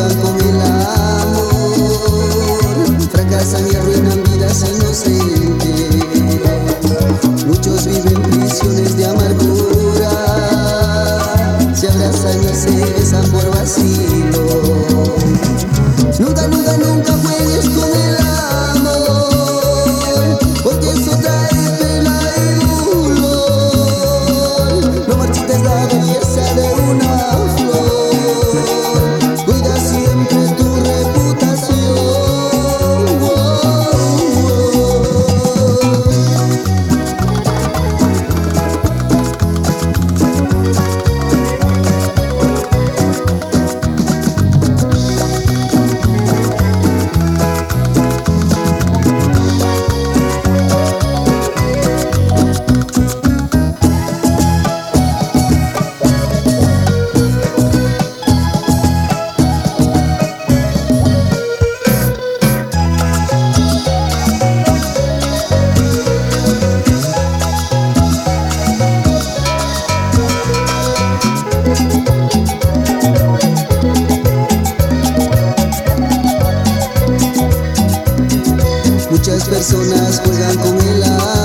juegan con el amor, fracasan y arruinan vidas inocentes. Muchos viven prisiones de amargura, se abrazan y se besan por vacío. Nunca, nunca, nunca juegues con el amor, porque eso trae pena y dolor. No marchites la belleza de una flor, cuida siempre tu reputación. Muchas personas juegan con el amor,